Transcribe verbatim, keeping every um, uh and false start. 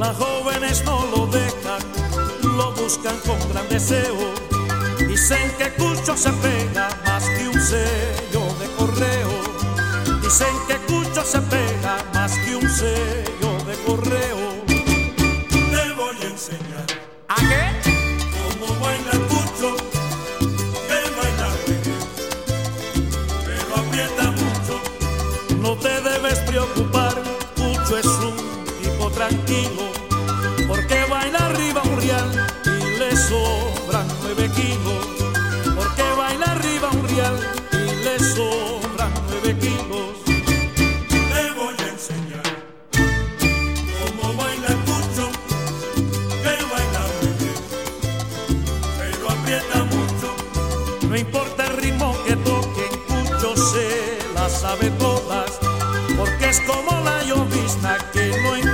Las jóvenes no lo dejan, lo buscan con gran deseo. Dicen que Cucho se pega más que un sello de correo. Dicen que Cucho se pega más que un sello de correo. Te voy a enseñar. ¿A qué? Cómo baila Cucho, que baila reggae, pero aprieta mucho. No te debes preocupar, Cucho es un tipo tranquilo, porque baila arriba un real y le sobran nueve kilos. Porque baila arriba un real y le sobran nueve kilos. Te voy a enseñar cómo baila Cucho, que baila reggae, pero aprieta mucho. No importa el ritmo que toquen, Cucho se las sabe todas, porque es como la llovizna que no encuentra